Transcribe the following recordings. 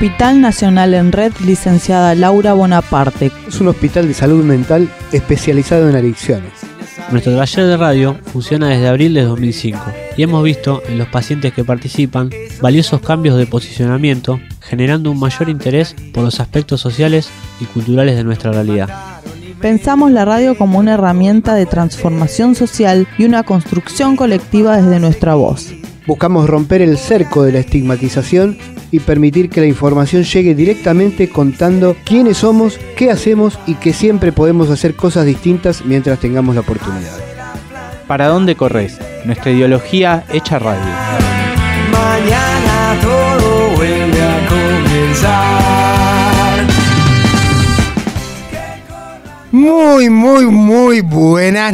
Hospital Nacional en Red, licenciada Laura Bonaparte. Es un hospital de salud mental especializado en adicciones. Nuestro taller de radio funciona desde abril de 2005 y hemos visto en los pacientes que participan valiosos cambios de posicionamiento, generando un mayor interés por los aspectos sociales y culturales de nuestra realidad. Pensamos la radio como una herramienta de transformación social y una construcción colectiva desde nuestra voz. Buscamos romper el cerco de la estigmatización y permitir que la información llegue directamente contando quiénes somos, qué hacemos y que siempre podemos hacer cosas distintas mientras tengamos la oportunidad. ¿Para dónde corres? Nuestra ideología hecha radio. Mañana todo vuelve a comenzar. Muy buenas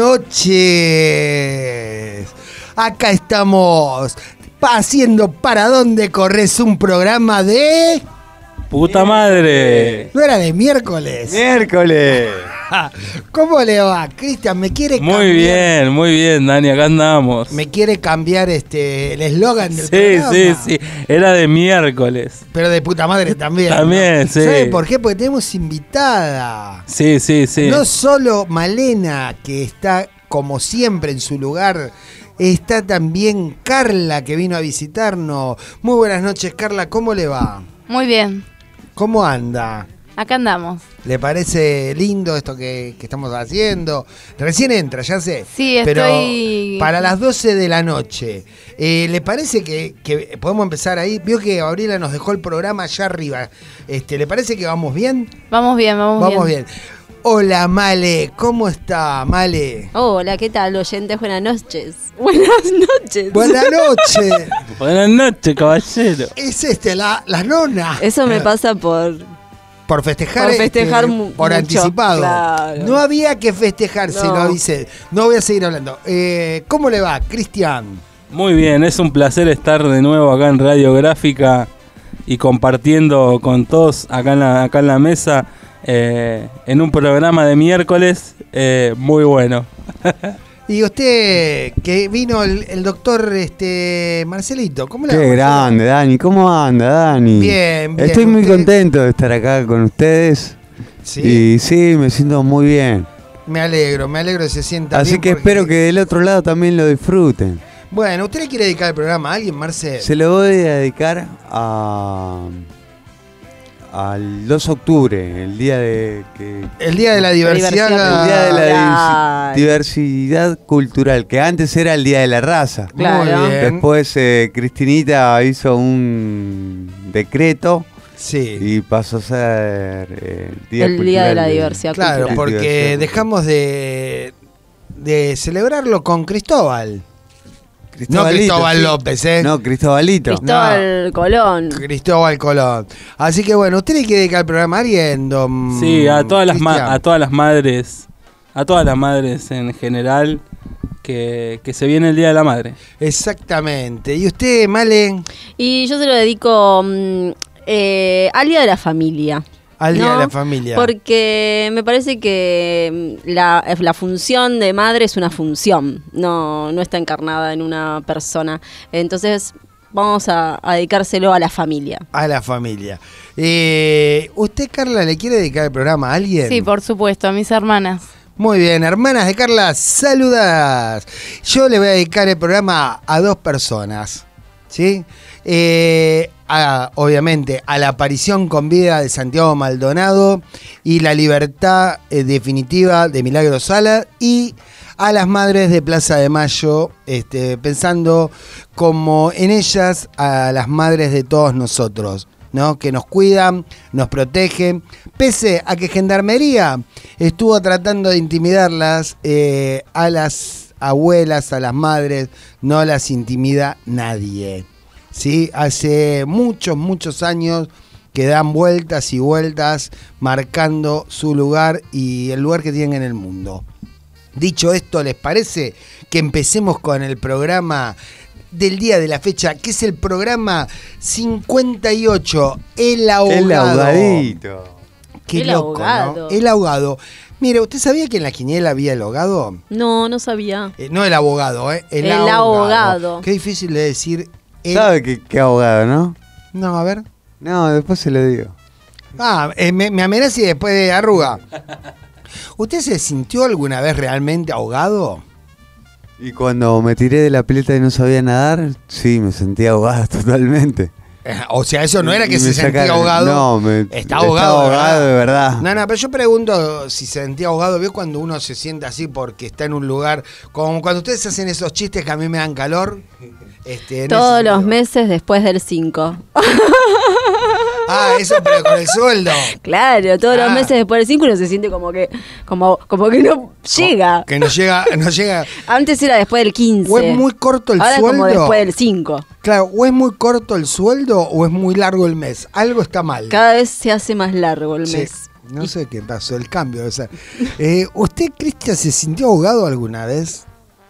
noches. Acá estamos haciendo ¿Para dónde corres? Un programa de... ¡Puta madre! ¿No era de miércoles? ¡Miércoles! ¿Cómo le va? Cristian, ¿me quiere cambiar? Muy bien, Dani, acá andamos. ¿Me quiere cambiar el eslogan del programa? Sí, era de miércoles. Pero de puta madre también. También, ¿no? sí. ¿Sabe por qué? Porque tenemos invitada. Sí. No solo Malena, que está como siempre en su lugar, está también Carla, que vino a visitarnos. Muy buenas noches, Carla, ¿cómo le va? Muy bien. ¿Cómo anda? Acá andamos. ¿Le parece lindo esto que estamos haciendo? Recién entra, ya sé. Sí, pero estoy... para las 12 de la noche, ¿le parece que podemos empezar ahí? Vio que Gabriela nos dejó el programa allá arriba. ¿Le parece que vamos bien? Vamos bien. Hola, Male. ¿Cómo está, Male? Hola, ¿qué tal, oyentes? Buenas noches. Buenas noches. Buenas noches. Buenas noches, caballero. Es la nona. Eso me pasa por festejar, por mucho, anticipado. Claro. No había que festejar, se lo avisé. No voy a seguir hablando. ¿Cómo le va, Cristian? Muy bien, es un placer estar de nuevo acá en Radiográfica y compartiendo con todos acá en la mesa en un programa de miércoles muy bueno. Y usted, que vino el doctor Marcelito, ¿cómo le va? Qué grande, Dani. ¿Cómo anda, Dani? Bien. Estoy muy contento de estar acá con ustedes. ¿Sí? Y sí, me siento muy bien. Me alegro que se sienta bien. Así que espero que del otro lado también lo disfruten. Bueno, ¿usted le quiere dedicar el programa a alguien, Marcel? Se lo voy a dedicar al 2 de octubre, el día de la diversidad. El día de la diversidad cultural, que antes era el día de la raza. Claro. Muy bien. Después Cristinita hizo un decreto. Sí. Y pasó a ser el día de la diversidad cultural. Claro, porque dejamos de celebrarlo con Cristóbal. No Cristóbal López, No, Cristobalito. Cristóbal Colón. Así que bueno, ¿usted le quiere dedicar el programa a alguien, don? Sí, a todas las madres en general, que se viene el Día de la Madre. Exactamente. ¿Y usted, Male? Y yo se lo dedico al Día de la Familia. Al Día de la Familia. Porque me parece que la función de madre es una función, no está encarnada en una persona. Entonces vamos a dedicárselo a la familia. A la familia. ¿Usted, Carla, le quiere dedicar el programa a alguien? Sí, por supuesto, a mis hermanas. Muy bien, hermanas de Carla, saludadas. Yo le voy a dedicar el programa a 2 personas, ¿sí? Obviamente a la aparición con vida de Santiago Maldonado y la libertad definitiva de Milagro Sala, y a las madres de Plaza de Mayo, pensando como en ellas, a las madres de todos nosotros, ¿no? Que nos cuidan, nos protegen, pese a que Gendarmería estuvo tratando de intimidarlas, a las abuelas, a las madres, no las intimida nadie. ¿Sí? Hace muchos años que dan vueltas y vueltas marcando su lugar y el lugar que tienen en el mundo. Dicho esto, ¿les parece que empecemos con el programa del día de la fecha, que es el programa 58, El Ahogado? El ahogadito. Qué loco, ¿no? El ahogado. Mire, ¿usted sabía que en la quiniela había el ahogado? No sabía. No el abogado, el ahogado. Qué difícil de decir. ¿Sabe qué abogado, no? No, a ver. No, después se lo digo. Me amenaza y después de arruga. ¿Usted se sintió alguna vez realmente ahogado? Y cuando me tiré de la pileta y no sabía nadar, sí, me sentía ahogado totalmente. O sea, eso no era que Y se me sentía sacaron- ahogado. No, Está ahogado, de verdad. No, pero yo pregunto si se sentía ahogado. ¿Vio cuando uno se siente así porque está en un lugar? Como cuando ustedes hacen esos chistes que a mí me dan calor. En Todos ese los sentido. meses después del 5. Eso, pero con el sueldo. Claro, todos los meses después del 5 uno se siente como que no llega. Que no llega. Antes era después del 15. O es muy corto el Ahora sueldo. como después del 5. Claro, o es muy corto el sueldo o es muy largo el mes. Algo está mal. Cada vez se hace más largo el Sí. mes. No sé qué pasó, el cambio. O sea, ¿usted, Cristian, se sintió ahogado alguna vez?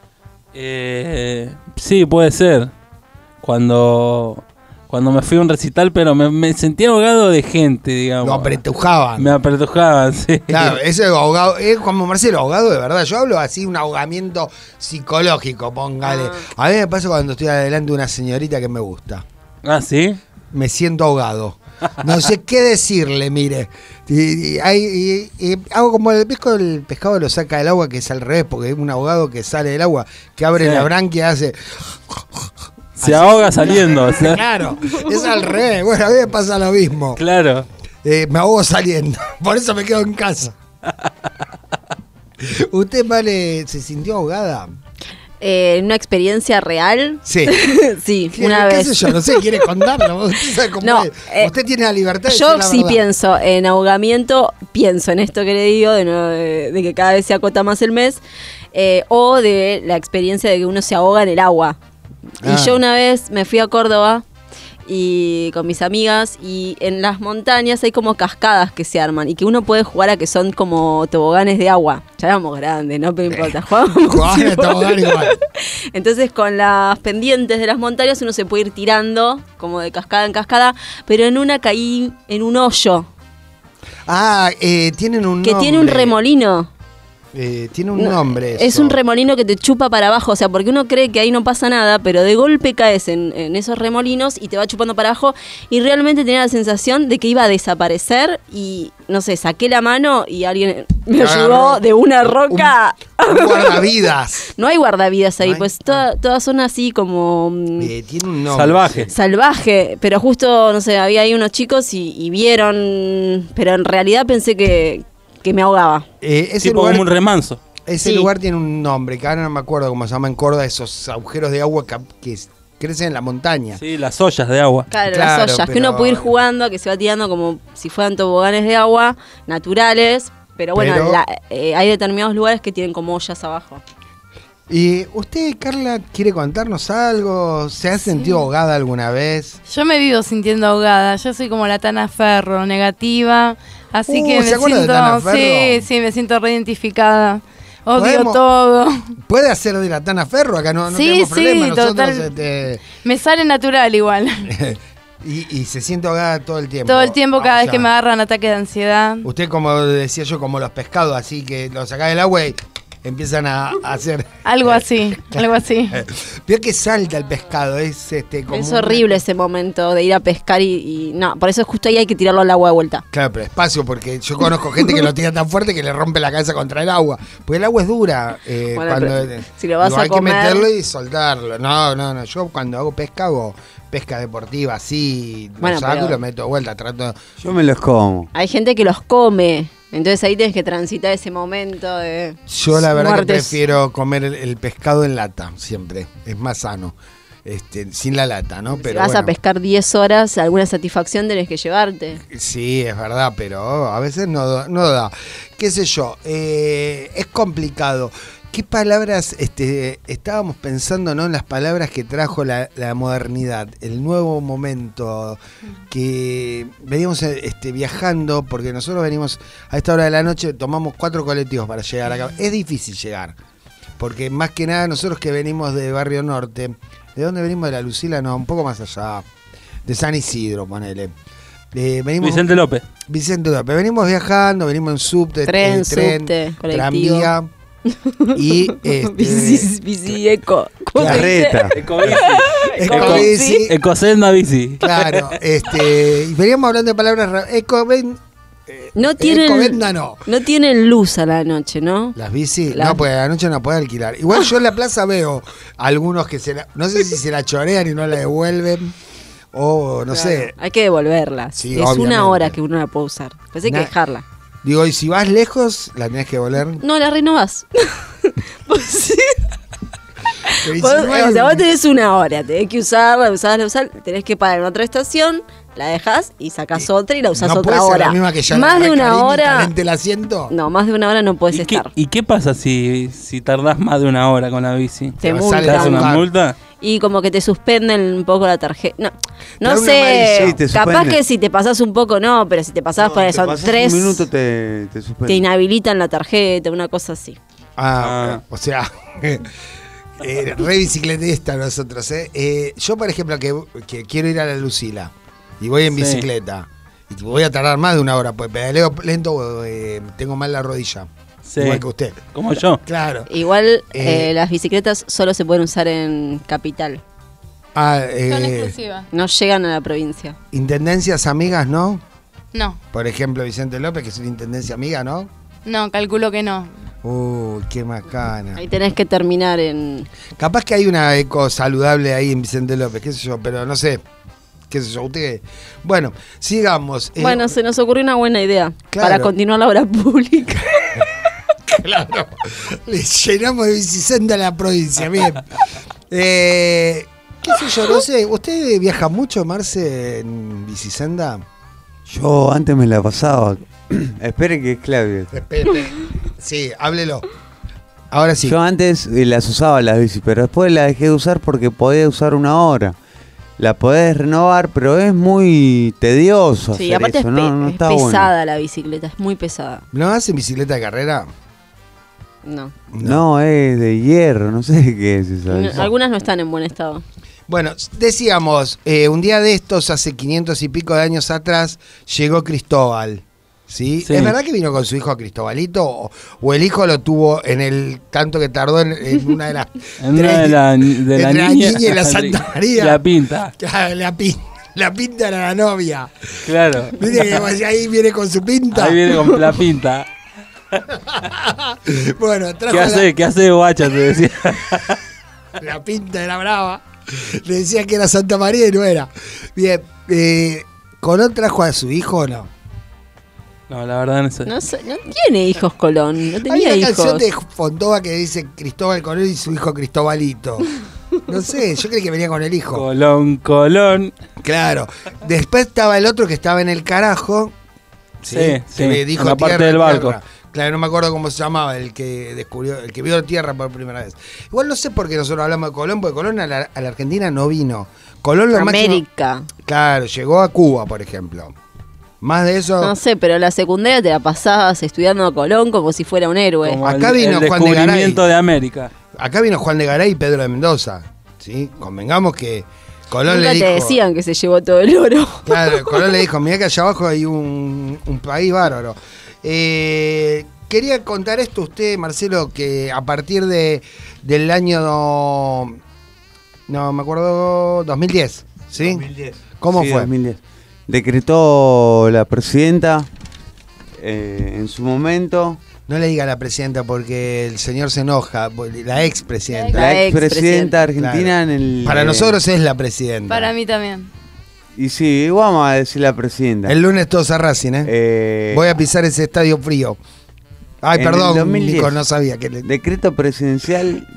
Sí, puede ser. Cuando me fui a un recital, pero me sentí ahogado de gente, digamos. Lo apretujaban. Me apretujaban, sí. Claro, ese ahogado, es como Marcelo, ahogado de verdad. Yo hablo así, un ahogamiento psicológico, póngale. A mí me pasa cuando estoy adelante de una señorita que me gusta. Ah, ¿sí? Me siento ahogado. No sé qué decirle, mire. Y hago como el pescado lo saca del agua, que es al revés, porque es un ahogado que sale del agua, que abre Sí. la branquia, hace... Se ahoga saliendo. O sea. Claro, es al revés. Bueno, a mí me pasa lo mismo. Claro. Me ahogo saliendo. Por eso me quedo en casa. ¿Usted, Vale, se sintió ahogada? ¿En una experiencia real? Sí. Sí, ¿Qué- una qué vez. sé yo? No sé, ¿quiere contarlo? Usted sabe cómo No, es. Usted tiene la libertad de Yo decir la sí verdad. pienso en ahogamiento, pienso en esto que le digo, de que cada vez se acota más el mes, o de la experiencia de que uno se ahoga en el agua. Ah. Y yo una vez me fui a Córdoba y con mis amigas, y en las montañas hay como cascadas que se arman y que uno puede jugar a que son como toboganes de agua. Ya éramos grandes, no pero importa, jugábamos Jugaban a igual. tobogán igual. Entonces con las pendientes de las montañas uno se puede ir tirando como de cascada en cascada, pero en una caí en un hoyo Tienen un que nombre. tiene un remolino. Tiene un nombre. Es eso. un remolino que te chupa para abajo, o sea, porque uno cree que ahí no pasa nada, pero de golpe caes en esos remolinos y te va chupando para abajo, y realmente tenía la sensación de que iba a desaparecer y, no sé, saqué la mano y alguien me ayudó de una roca. Un guardavidas. No hay guardavidas ahí, ¿No hay? pues todas son así como... Tiene un nombre. Salvaje. salvaje, pero justo, no sé, había ahí unos chicos y vieron, pero en realidad pensé que me ahogaba. Ese Tipo lugar, como un remanso. ese Sí. lugar tiene un nombre, que ahora no me acuerdo cómo se llama en Córdoba, esos agujeros de agua que crecen en la montaña. Sí, las ollas de agua. Claro, Claro, las ollas, que pero- uno puede ir jugando, que se va tirando como si fueran toboganes de agua naturales, pero bueno, Pero- hay determinados lugares que tienen como ollas abajo. ¿Y usted, Carla, quiere contarnos algo? ¿Se ha sentido ahogada alguna vez? Yo me vivo sintiendo ahogada. Yo soy como la Tana Ferro, negativa. Así que ¿se me acuerda de siento. Tana Ferro? Sí, me siento reidentificada. Odio ¿Podemos? todo. ¿Puede hacer de la Tana Ferro? Acá no Sí, tenemos problema. sí, Nosotros, total. Me sale natural igual. y se siente ahogada todo el tiempo. Todo el tiempo, cada O vez sea, que me agarran ataque de ansiedad. Usted, como decía yo, como los pescados, así que los sacás del agua y empiezan a hacer... Algo así, algo así. Veo que salta el pescado, es como... Es horrible ese momento de ir a pescar y no, por eso justo ahí hay que tirarlo al agua de vuelta. Claro, pero despacio, porque yo conozco gente que lo tira tan fuerte que le rompe la cabeza contra el agua. Porque el agua es dura. Bueno, cuando, pero si lo vas a hay comer- que meterlo y soltarlo. No. Yo cuando hago pesca, hago pesca deportiva, así. Bueno, lo saco pero- y lo meto de vuelta. Trato. Yo me los como. Hay gente que los come, entonces ahí tienes que transitar ese momento de Yo la verdad que muertes. prefiero comer el pescado en lata, siempre. Es más sano. Sin la lata, ¿no? Si Pero vas a bueno, pescar 10 horas, alguna satisfacción tenés que llevarte. sí, es verdad, pero a veces no da. ¿Qué sé yo? Es complicado. ¿Qué palabras estábamos pensando, ¿no? En las palabras que trajo la modernidad, el nuevo momento, que veníamos viajando, porque nosotros venimos a esta hora de la noche, tomamos 4 colectivos para llegar acá. Es difícil llegar, porque más que nada nosotros que venimos de Barrio Norte, ¿de dónde venimos? De la Lucila, no, un poco más allá, de San Isidro, ponele. Venimos, Vicente López. Vicente López. Venimos viajando, venimos en subte, Tren, subte, colectivo. tranvía. Y bici eco. Carreta. Ecobici. Ecosenda bici. Claro, y veníamos hablando de palabras No tienen, Ecovenda no. no tienen luz a la noche, ¿no? Las bici, no, pues a la noche no puede alquilar. Igual yo en la plaza veo algunos que no sé si se la chorean y no la devuelven. O no sé. Hay que devolverla. Sí, es obviamente. una hora que uno la puede usar. Pues hay que dejarla. Digo, y si vas lejos, la tenés que devolver. No, la renovás. Pues sí. Pero O sea, vos tenés una hora, tenés que usarla, tenés que parar en otra estación, la dejás y sacás otra y la usás no otra puede ser hora. la misma que ya Más la de una recariño y hora. calente el asiento. No, más de una hora no puedes estar. ¿Y qué pasa si tardás más de una hora con la bici? Te ¿Te das una multa? Y como que te suspenden un poco la tarjeta. No Te da sé. sí, te Capaz suspenden. que si te pasás un poco, no, pero si te pasás por eso, pasás 3 un minuto te te suspenden. inhabilitan la tarjeta, una cosa así. O sea, re bicicletista nosotros, ¿eh? Yo, por ejemplo, que quiero ir a la Lucila y voy en Sí. bicicleta y voy a tardar más de una hora, pues pedaleo lento, tengo mal la rodilla. Sí. Igual que usted. Como yo. Claro. Igual las bicicletas solo se pueden usar en capital. Son exclusivas. No llegan a la provincia. Intendencias amigas, ¿no? No, Por ejemplo, Vicente López, que es una intendencia amiga, ¿no? no, calculo que no. Qué macana. Ahí tenés que terminar en... Capaz que hay una eco saludable ahí en Vicente López, qué sé yo, pero no sé. Qué sé yo, usted. Bueno, sigamos. Bueno, se nos ocurrió una buena idea Claro. para continuar la obra pública. Claro. Le llenamos de bicisenda a la provincia, bien. ¿Qué sé yo? No sé. ¿Usted viaja mucho, Marce, en bicisenda? Yo antes me la pasaba. Espere que es Claudio. Espere. Sí, háblelo. Ahora sí. Yo antes las usaba las bici, pero después las dejé de usar porque podía usar una hora. La podés renovar, pero es muy tedioso Sí, hacer aparte eso, es, no es está pesada bueno. la bicicleta, es muy pesada. ¿No hacen bicicleta de carrera? No. No, es de hierro, no sé qué es esa bici. Algunas no están en buen estado. Bueno, decíamos, un día de estos, hace 500 y pico de años atrás, llegó Cristóbal. ¿Sí? Sí. ¿Es verdad que vino con su hijo Cristobalito? ¿O el hijo lo tuvo en el tanto que tardó en una de las... En una de la entre niña y la Santa María? La pinta. Claro, la pinta era la novia. Claro. Viste que ahí viene con su pinta. Ahí viene con la pinta. Bueno, trajo ¿Qué hace, guacha? Te decía. la pinta era brava. Le decía que era Santa María y no era. Bien, ¿Colón trajo a su hijo o no? No, la verdad no sé. No tiene hijos Colón, no Hay tenía una hijos. canción de Fontova que dice Cristóbal Colón y su hijo Cristobalito. No sé, yo creí que venía con el hijo. Colón. Claro. Después estaba el otro que estaba en el carajo. Sí, que me dijo en la parte tierra, del barco. tierra. Claro, no me acuerdo cómo se llamaba, el que descubrió, el que vio tierra por primera vez. Igual no sé por qué nosotros hablamos de Colón, porque Colón a la Argentina no vino. Colón lo América. máximo. Claro, llegó a Cuba, por ejemplo. Más de eso. No sé, pero la secundaria te la pasabas estudiando a Colón como si fuera un héroe. Como Acá el vino Juan de descubrimiento Garay. de América. Acá vino Juan de Garay y Pedro de Mendoza. ¿Sí? Convengamos que Colón Nunca le dijo. te decían que se llevó todo el oro. Claro, Colón le dijo, mirá que allá abajo hay un país bárbaro. Quería contar esto a usted, Marcelo, que a partir del año, no me acuerdo, 2010, ¿sí? 2010. ¿Cómo Sí, fue? 2010. Decretó la presidenta en su momento. No le diga a la presidenta porque el señor se enoja, la expresidenta. La expresidenta argentina Claro. en el... Para nosotros es la presidenta. Para mí también. Y sí, vamos a decir la presidenta. El lunes todos a Racing, ¿eh? Voy a pisar ese estadio frío. Ay, en perdón, el 2010, Nico, no sabía que... Decreto presidencial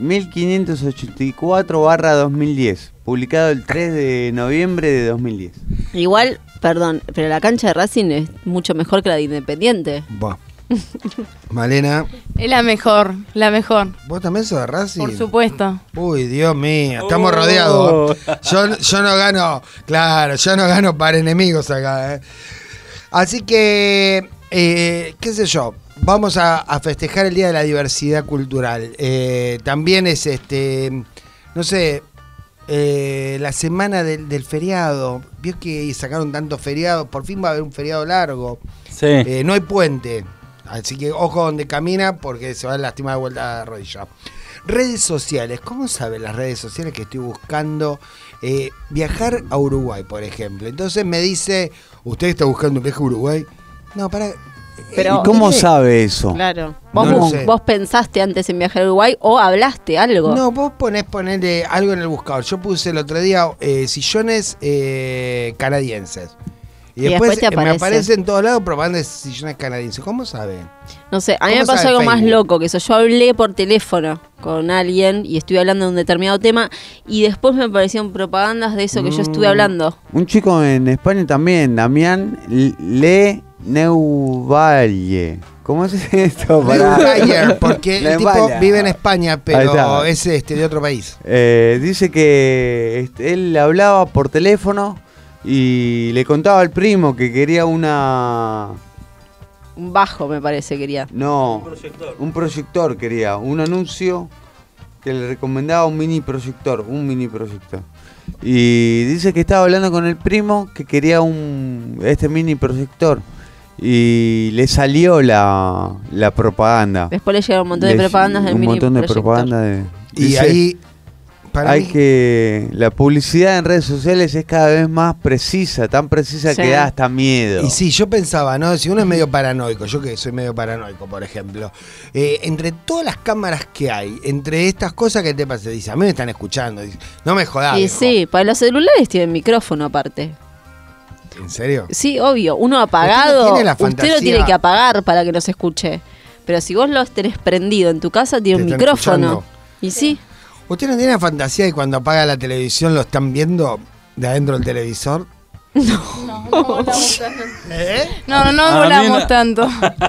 1584/2010, publicado el 3 de noviembre de 2010. Igual, perdón, pero la cancha de Racing es mucho mejor que la de Independiente. Buah. Malena, Es la mejor, la mejor. ¿vos también sos de Racing? Por supuesto. Uy, Dios mío, estamos rodeados. Yo no gano, claro, yo no gano para enemigos acá. Así que, qué sé yo, vamos a festejar el Día de la Diversidad Cultural. También es, no sé, la semana del feriado. Vio que sacaron tantos feriados, por fin va a haber un feriado largo. Sí. No hay puente. Así que ojo donde camina porque se va a lastimar de vuelta la rodilla. Redes sociales. ¿Cómo saben las redes sociales que estoy buscando viajar a Uruguay, por ejemplo? Entonces me dice, ¿usted está buscando un viaje a Uruguay? No, para... Pero, ¿y cómo sabe eso? Claro. ¿Vos pensaste antes en viajar a Uruguay o hablaste algo? No, vos ponerle algo en el buscador. Yo puse el otro día sillones canadienses. Y después te me aparece en todos lados propaganda de sillones canadienses. ¿Cómo saben? No sé, a mí me pasó algo más loco que eso. Yo hablé por teléfono con alguien y estuve hablando de un determinado tema y después me aparecieron propagandas de eso que yo estuve hablando. Un chico en España también, Damián Le Neuvalle. ¿Cómo es esto? Porque el tipo vive en España, pero es de otro país. Dice que él hablaba por teléfono y le contaba al primo que quería un bajo, me parece, quería. No, un proyector quería, un anuncio que le recomendaba un mini proyector. Y dice que estaba hablando con el primo que quería este mini proyector. Y le salió la propaganda. Después le llegaron un montón de propagandas del mini proyector. Un montón de propaganda y ahí... La publicidad en redes sociales es cada vez más precisa, tan precisa que da hasta miedo. Y sí, yo pensaba, ¿no? Si uno es medio paranoico, yo que soy medio paranoico, por ejemplo, entre todas las cámaras que hay, entre estas cosas que te pasa, dice, a mí me están escuchando, dice, no me jodas. Y sí, para los celulares tienen micrófono aparte. ¿En serio? Sí, obvio, uno apagado, usted lo tiene que apagar para que no se escuche. Pero si vos lo tenés prendido en tu casa, tiene un micrófono. Escuchando. Y sí. ¿Usted no tiene la fantasía de cuando apaga la televisión lo están viendo de adentro del televisor? No volamos tanto. No volamos tanto.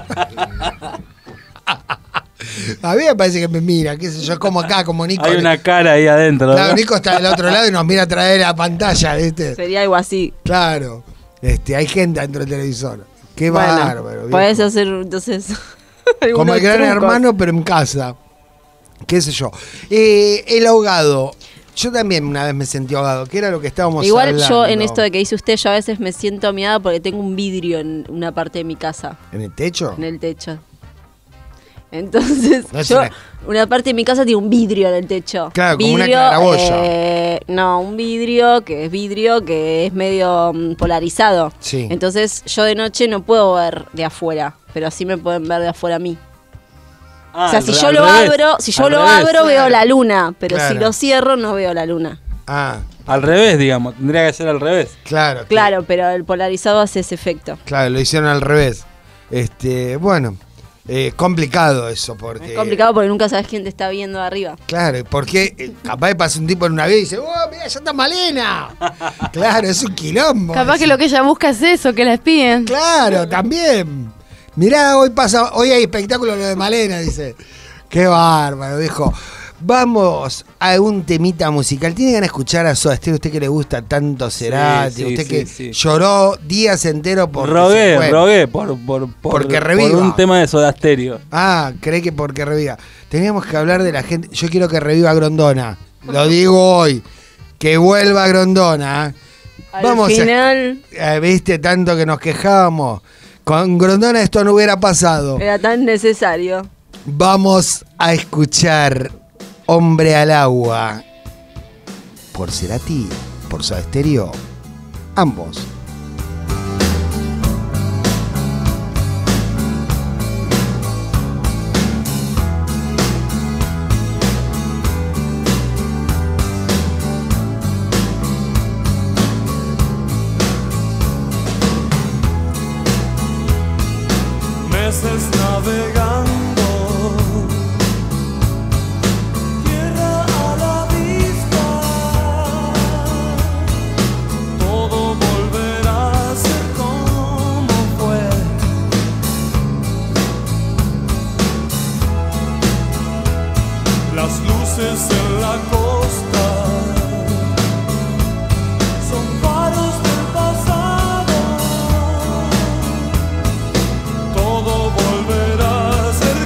A mí me parece que me mira, qué sé yo, como acá, como Nico. Hay una cara ahí adentro. Claro, Nico está del otro lado y nos mira a través de la pantalla, ¿viste? Sería algo así. Claro. Hay gente dentro del televisor. Qué bárbaro. Podés hacer, entonces... como el Gran Hermano, pero en casa. Qué sé yo. El ahogado. Yo también una vez me sentí ahogado, que era lo que estábamos hablando. Igual yo en esto de que dice usted, yo a veces me siento amiada porque tengo un vidrio en una parte de mi casa. ¿En el techo? En el techo. Entonces, una parte de mi casa tiene un vidrio en el techo. Claro, como una claraboya. No, un vidrio que es medio polarizado. Sí. Entonces, yo de noche no puedo ver de afuera, pero así me pueden ver de afuera a mí. O sea, si yo lo abro, veo la luna, pero si lo cierro, no veo la luna. Al revés, digamos, tendría que ser al revés. Claro, pero el polarizado hace ese efecto. Claro, lo hicieron al revés. Bueno, complicado eso, porque... Es complicado porque nunca sabes quién te está viendo de arriba. Claro, porque capaz de pasar un tipo en un avión y dice, ¡oh, mira, ya está Malena! Claro, es un quilombo. Capaz que lo que ella busca es eso, que la espíen. Claro, también. Mirá, hoy hay espectáculo lo de Malena, dice. Qué bárbaro, dijo. Vamos a un temita musical. ¿Tiene ganas de escuchar a Soda Stereo? ¿Usted que le gusta tanto Cerati? ¿Usted que lloró días enteros por Rogué porque reviva? Por un tema de Soda Stereo. Cree que porque reviva. Teníamos que hablar de la gente. Yo quiero que reviva Grondona. Lo digo hoy. Que vuelva Grondona. Al final... ¿Viste tanto que nos quejábamos? Con Grondona esto no hubiera pasado. Era tan necesario. Vamos a escuchar Hombre al Agua. Por Cerati, por Soda Stereo, ambos. Meses navegando, tierra a la vista, todo volverá a ser como fue. Las luces en la costa son faros del pasado. Todo volverá a ser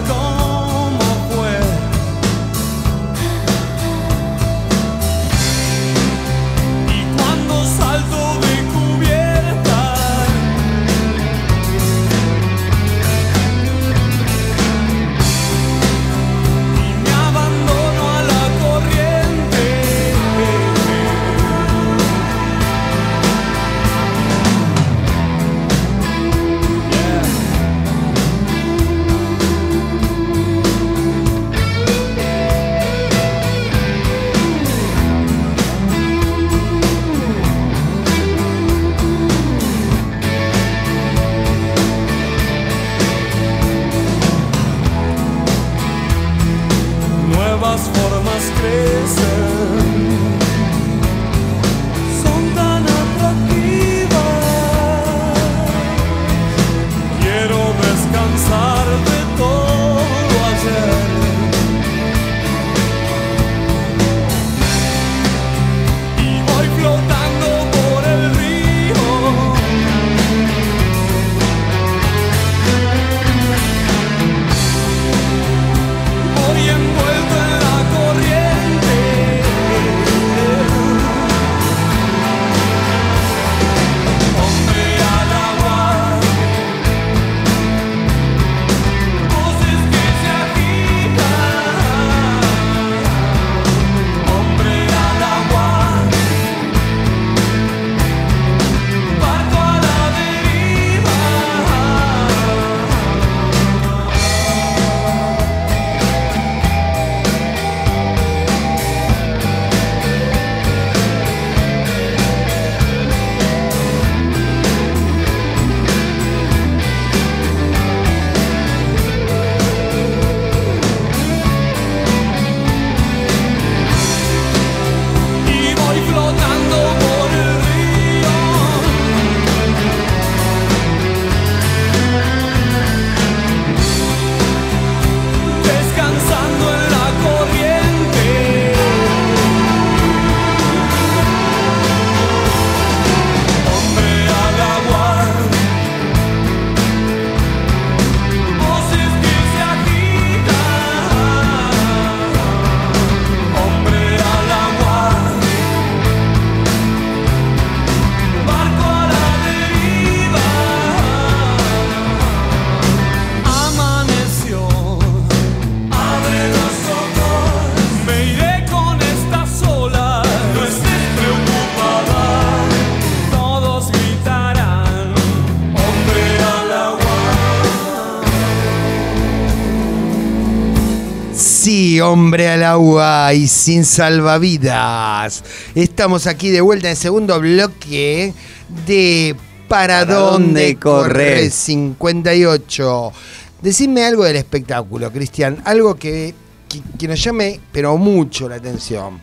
Y hombre al agua y sin salvavidas. Estamos aquí de vuelta en el segundo bloque de ¿Para dónde corres? 58. Decime algo del espectáculo, Cristian. Algo que nos llame, pero mucho la atención.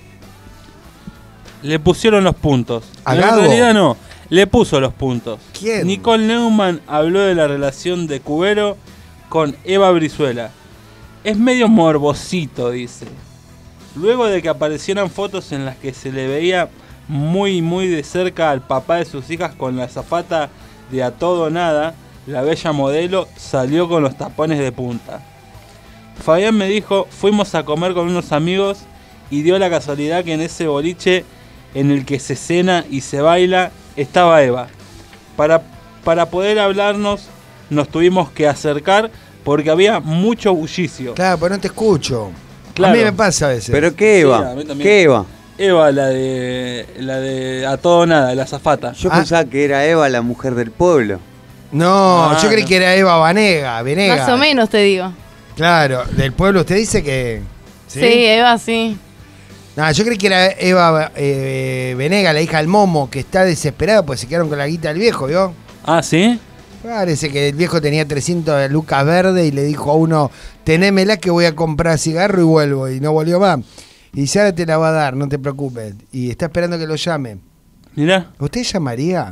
Le pusieron los puntos. ¿A En Gago? realidad no, le puso los puntos. ¿Quién? Nicole Neumann habló de la relación de Cubero con Eva Brizuela. Es medio morbosito, dice. Luego de que aparecieran fotos en las que se le veía muy de cerca al papá de sus hijas con la azafata de A Todo Nada, la bella modelo salió con los tapones de punta. Fabián me dijo, fuimos a comer con unos amigos y dio la casualidad que en ese boliche en el que se cena y se baila estaba Eva. Para poder hablarnos nos tuvimos que acercar porque había mucho bullicio. Claro, pues no te escucho. Claro. A mí me pasa a veces. ¿Pero qué Sí, Eva? a mí también. ¿Qué Eva? Eva, la de A Todo Nada, la azafata. Yo pensaba que era Eva la mujer del pueblo. No, yo creí no. que era Eva Venegas. Más o menos te digo. Claro, del pueblo usted dice que... Sí, Eva, sí. No, yo creí que era Eva Venegas, la hija del Momo, que está desesperada porque se quedaron con la guita del viejo, ¿vio? Ah, ¿sí? Parece que el viejo tenía 300 lucas verdes y le dijo a uno, tenémela que voy a comprar cigarro y vuelvo. Y no volvió más. Y dice, ahora te la va a dar, no te preocupes. Y está esperando que lo llame. Mirá. ¿Usted llamaría?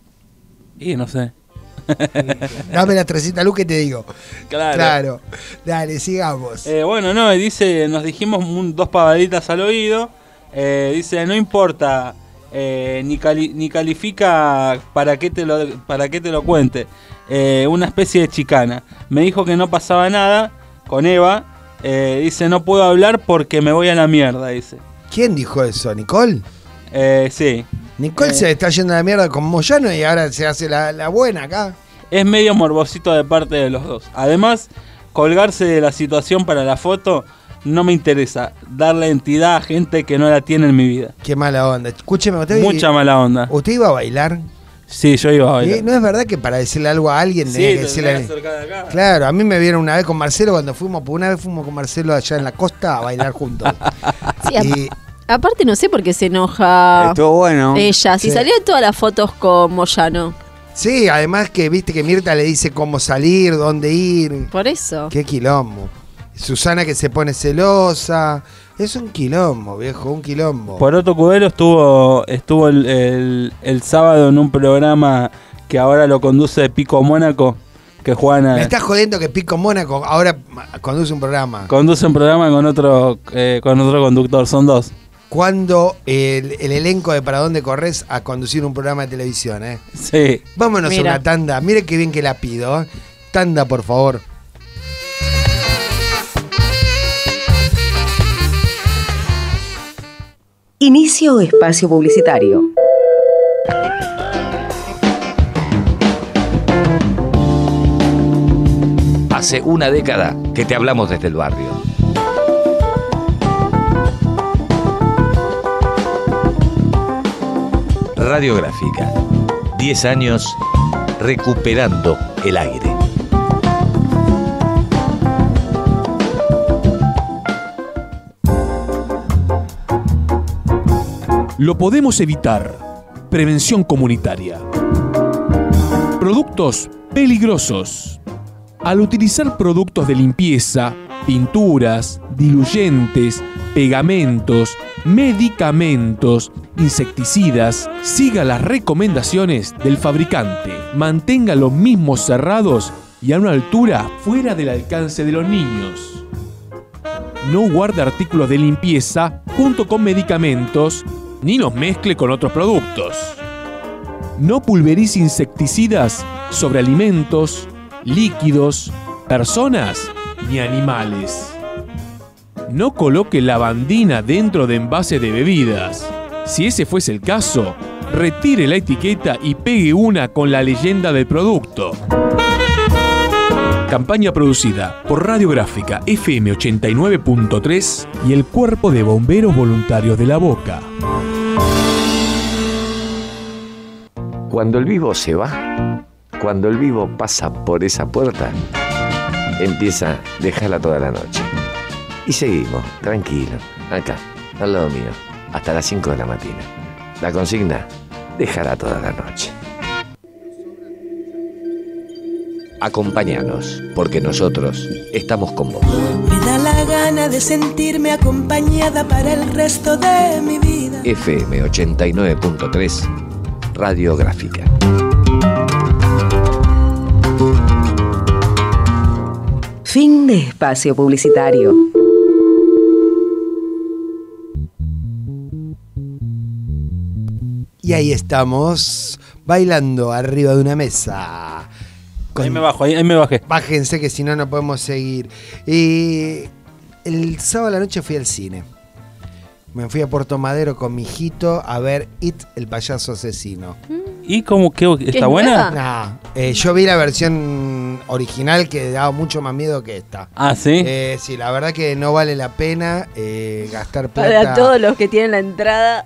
Y no sé. Dame las 300 lucas y te digo. Claro. Dale, sigamos. Bueno, no, dice, nos dijimos dos pavaditas al oído. Dice, no importa, ni califica para que te lo cuente. Una especie de chicana. Me dijo que no pasaba nada con Eva. Dice, no puedo hablar porque me voy a la mierda, dice. ¿Quién dijo eso? ¿Nicole? Sí. Nicole se está yendo a la mierda con Moyano y ahora se hace la buena acá. Es medio morbosito de parte de los dos. Además, colgarse de la situación para la foto no me interesa. Darle entidad a gente que no la tiene en mi vida. Qué mala onda. Escúcheme, usted... Mucha mala onda. ¿Usted iba a bailar? Sí, yo iba a bailar. ¿No es verdad que para decirle algo a alguien Sí, tenía que te decirle... tenés que acercar de acá. Claro, a mí me vieron una vez con Marcelo cuando fuimos con Marcelo allá en la costa a bailar juntos. Sí, Y- aparte no sé por qué se enoja Estuvo bueno. ella. Si Sí. salió en todas las fotos con Moyano. Sí, además que viste que Mirta le dice cómo salir, dónde ir. Por eso. Qué quilombo. Susana que se pone celosa. Es un quilombo, viejo, un quilombo. Poroto Cubero estuvo el sábado en un programa que ahora lo conduce Pico Mónaco, que juegan Me estás jodiendo que Pico Mónaco ahora conduce un programa. conduce un programa con otro conductor, son dos. Cuando el elenco de Para Dónde Corres a conducir un programa de televisión, ¿eh? Sí. Vámonos Mira. a una tanda. Mire qué bien que la pido, ¿eh? Tanda, por favor. Inicio espacio publicitario. Hace una década que te hablamos desde el barrio. Radiográfica. 10 años recuperando el aire. Lo podemos evitar. Prevención comunitaria. Productos peligrosos. Al utilizar productos de limpieza, pinturas, diluyentes, pegamentos, medicamentos, insecticidas, siga las recomendaciones del fabricante. Mantenga los mismos cerrados y a una altura fuera del alcance de los niños. No guarde artículos de limpieza junto con medicamentos ni los mezcle con otros productos. No pulverice insecticidas sobre alimentos, líquidos, personas ni animales. No coloque lavandina dentro de envases de bebidas. Si ese fuese el caso, retire la etiqueta y pegue una con la leyenda del producto. Campaña producida por Radiográfica FM 89.3 y el Cuerpo de Bomberos Voluntarios de La Boca. Cuando el vivo se va, cuando el vivo pasa por esa puerta, empieza, déjala toda la noche. Y seguimos, tranquilo, acá, al lado mío, hasta las 5 de la mañana. La consigna, dejará toda la noche. Acompáñanos, porque nosotros estamos con vos. Me da la gana de sentirme acompañada para el resto de mi vida. FM 89.3, Radiográfica. Fin de espacio publicitario. Y ahí estamos, bailando arriba de una mesa. Ahí me bajo, ahí me bajé. Bájense que si no, no podemos seguir. Y el sábado a la noche fui al cine. Me fui a Puerto Madero con mi hijito a ver It, el payaso asesino. ¿Y cómo que está buena? No, yo vi la versión original que daba mucho más miedo que esta. Ah, ¿sí? Sí, la verdad que no vale la pena gastar plata. Para todos los que tienen la entrada.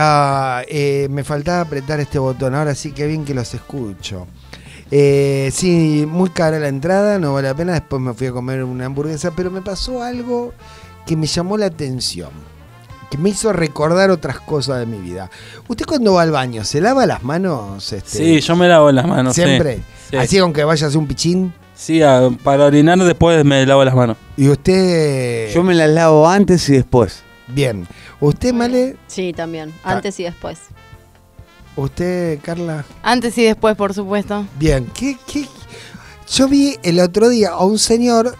Me faltaba apretar este botón, ahora sí que bien que los escucho. Sí, muy cara la entrada, no vale la pena. Después me fui a comer una hamburguesa, pero me pasó algo que me llamó la atención, que me hizo recordar otras cosas de mi vida. ¿Usted cuando va al baño se lava las manos? Sí, yo me lavo las manos. ¿Siempre? Sí. ¿Así aunque vaya a hacer un pichín? Sí, para orinar después me lavo las manos. ¿Y usted? Yo me las lavo antes y después. Bien. ¿Usted, Male? Sí, también. Antes y después. ¿Usted, Carla? Antes y después, por supuesto. Bien. ¿Qué? Yo vi el otro día a un señor,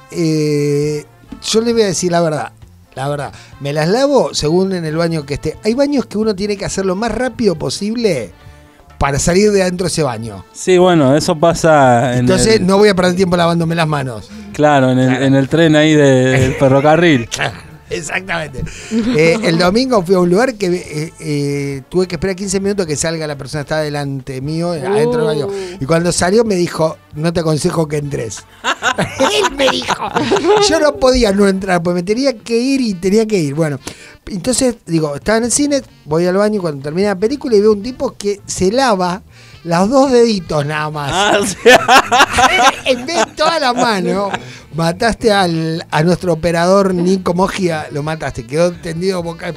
yo le voy a decir la verdad, me las lavo según en el baño que esté. Hay baños que uno tiene que hacer lo más rápido posible para salir de adentro de ese baño. Sí, bueno, eso pasa. Entonces no voy a perder tiempo lavándome las manos. Claro, en el tren ahí del ferrocarril. Exactamente. El domingo fui a un lugar que tuve que esperar 15 minutos que salga la persona que estaba delante mío, adentro del baño. Y cuando salió me dijo, no te aconsejo que entres. Él me dijo. Yo no podía no entrar, pues me tenía que ir. Bueno, entonces, digo, estaba en el cine, voy al baño cuando termina la película y veo un tipo que se lava los 2 deditos nada más. En vez de toda la mano, mataste a nuestro operador Nico Mogia, lo mataste, quedó tendido boca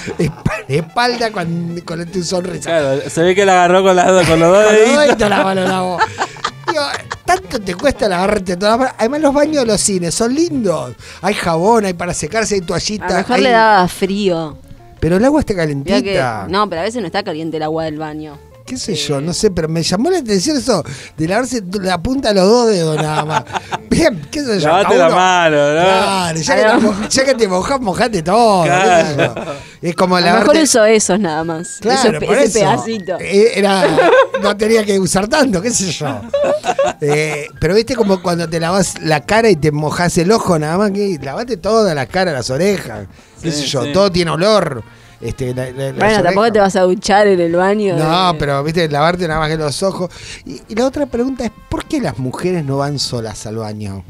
espalda con tu sonrisa. Claro, se ve que la agarró con los 2 deditos. La mano lavó. Digo, tanto te cuesta lavarte todas las manos. Además los baños de los cines son lindos. Hay jabón, hay para secarse, hay toallitas. A lo mejor le daba frío. Pero el agua está calentita. No, pero a veces no está caliente el agua del baño. ¿Qué sé yo? No sé, pero me llamó la atención eso de lavarse la punta de los 2 dedos nada más. Bien, ¿qué sé yo? Lavate la mano, ¿no? Claro, ya que te mojás, mojate todo. Claro. Es como a lo mejor uso esos nada más. Claro, por ese eso. pedacito. No tenía que usar tanto, qué sé yo. Pero viste como cuando te lavas la cara y te mojás el ojo nada más, que lavate toda la cara, las orejas, qué sé yo, todo tiene olor. Bueno, tampoco te vas a duchar en el baño. No, pero viste, lavarte nada más que los ojos. Y la otra pregunta es, ¿por qué las mujeres no van solas al baño?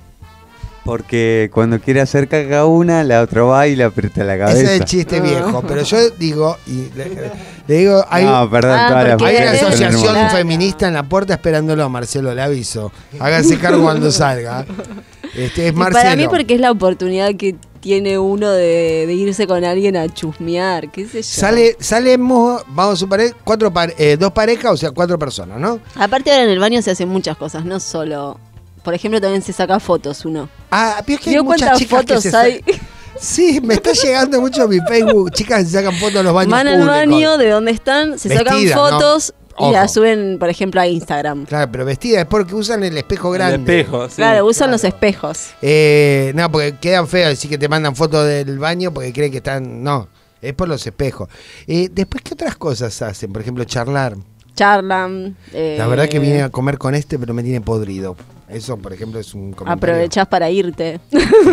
Porque cuando quiere hacer caca una, la otra va y le aprieta la cabeza. Ese es el chiste viejo, pero yo digo, y le digo, hay, perdón, hay una asociación feminista en la puerta esperándolo, Marcelo, le aviso. Háganse cargo cuando salga. Es Marcelo. Para mí porque es la oportunidad que tiene uno de irse con alguien a chusmear, qué sé yo. Salimos, vamos a suponer, 2 parejas, o sea, 4 personas, ¿no? Aparte ahora en el baño se hacen muchas cosas, no solo... Por ejemplo, también se saca fotos uno. ¿Vio que hay muchas chicas fotos que hay? Sí, me está llegando mucho a mi Facebook, chicas que se sacan fotos en los baños van públicos. al baño de donde están, se sacan fotos... ¿no? Y la suben, por ejemplo, a Instagram. Claro, pero vestida es porque usan el espejo grande. El espejo, sí. Claro, usan los espejos. No, porque quedan feos, así que te mandan fotos del baño porque creen que están... No, es por los espejos. Después, ¿qué otras cosas hacen? Por ejemplo, charlan. La verdad que vine a comer con pero me tiene podrido. Eso, por ejemplo, es un comentario. Aprovechás para irte.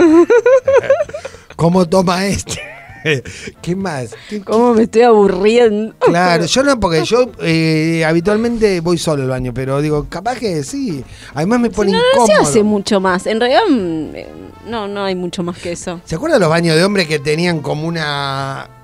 ¿Cómo toma este? ¿Qué más? ¿Cómo me estoy aburriendo? Claro, yo no, porque yo habitualmente voy solo al baño, pero digo, capaz que sí. Además me pone incómodo. No se hace mucho más. En realidad, no hay mucho más que eso. ¿Se acuerdan los baños de hombre que tenían como una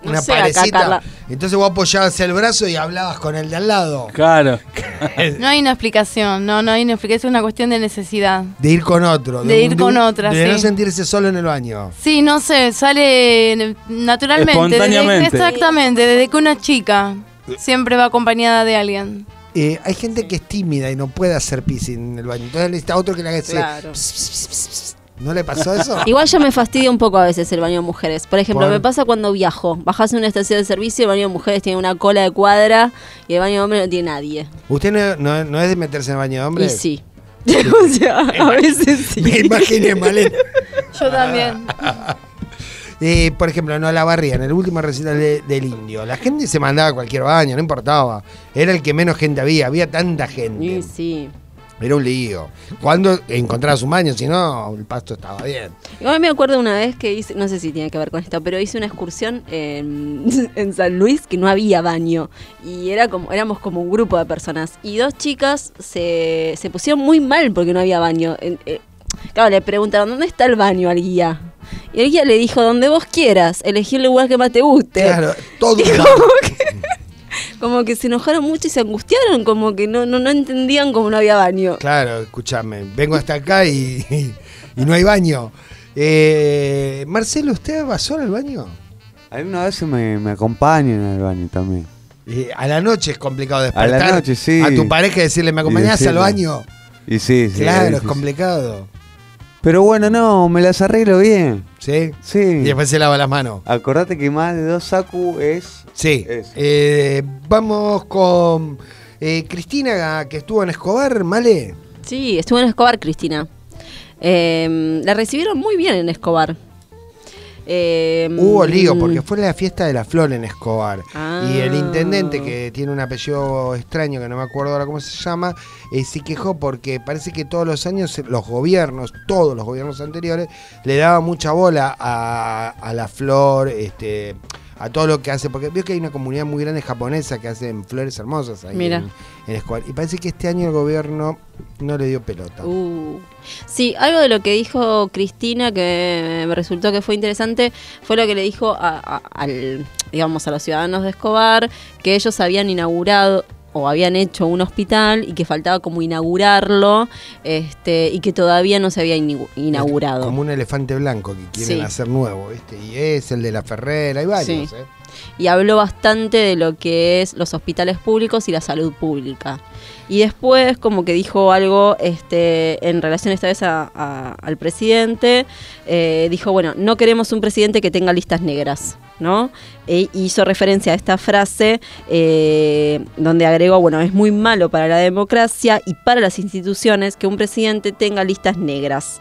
una sé acá, parecita. Carla. Entonces vos apoyabas el brazo y hablabas con el de al lado. Claro. No hay una explicación, no hay una explicación, es una cuestión de necesidad. De ir con otro. De ir con otra, De no sí. sentirse solo en el baño. Sí, no sé, sale naturalmente. Espontáneamente. Exactamente, desde que una chica siempre va acompañada de alguien. Hay gente que es tímida y no puede hacer pis en el baño. Entonces necesita otro que le haga ese... Claro. ¿No le pasó eso? Igual yo me fastidia un poco a veces el baño de mujeres. Por ejemplo, ¿Por? me pasa cuando viajo. Bajás en una estación de servicio y el baño de mujeres tiene una cola de cuadra y el baño de hombres no tiene nadie. ¿Usted no es de meterse en el baño de hombres? Y sí. O sea, a veces sí. Me imaginé, Malena. Yo también. Por ejemplo, no la barría, en el último recital del Indio. La gente se mandaba a cualquier baño, no importaba. Era el que menos gente había tanta gente. Y sí. Era un lío. Cuando encontrabas un baño, si no, el pasto estaba bien. Igual me acuerdo una vez que hice, no sé si tiene que ver con esto, pero hice una excursión en San Luis que no había baño. Y éramos como un grupo de personas. Y dos chicas se pusieron muy mal porque no había baño. Claro, le preguntaron, ¿dónde está el baño al guía? Y el guía le dijo, donde vos quieras, elegí el lugar que más te guste. Claro, todo. Como que se enojaron mucho y se angustiaron, como que no entendían cómo no había baño. Claro, escúchame, vengo hasta acá y no hay baño. Marcelo, ¿usted va solo al baño? Algunas veces me acompañan al baño también. A la noche es complicado despertar. A la noche, sí. A tu pareja decirle, ¿me acompañás al baño? Y sí. Claro, es complicado. Pero bueno, no, me las arreglo bien. ¿Sí? Sí. Y después se lava las manos. Acordate que más de 2 saku es... Sí. Vamos con Cristina, que estuvo en Escobar, ¿Male? Sí, estuvo en Escobar, Cristina. La recibieron muy bien en Escobar. Hubo lío porque fue la fiesta de la flor en Escobar. Ah. Y el intendente, que tiene un apellido extraño que no me acuerdo ahora cómo se llama, se quejó porque parece que todos los años todos los gobiernos anteriores, le daban mucha bola a la flor, a todo lo que hace, porque veo que hay una comunidad muy grande japonesa que hacen flores hermosas ahí en Escobar. Y parece que este año el gobierno no le dio pelota. Sí, algo de lo que dijo Cristina que me resultó que fue interesante fue lo que le dijo a los ciudadanos de Escobar, que ellos habían inaugurado o habían hecho un hospital y que faltaba como inaugurarlo, y que todavía no se había inaugurado. Como un elefante blanco que quieren hacer nuevo, ¿viste? Y es el de la Ferrera, hay varios, Sí. Y habló bastante de lo que es los hospitales públicos y la salud pública. Y después como que dijo algo en relación esta vez al presidente, dijo, bueno, no queremos un presidente que tenga listas negras, ¿no? Hizo referencia a esta frase donde agregó, bueno, es muy malo para la democracia y para las instituciones que un presidente tenga listas negras.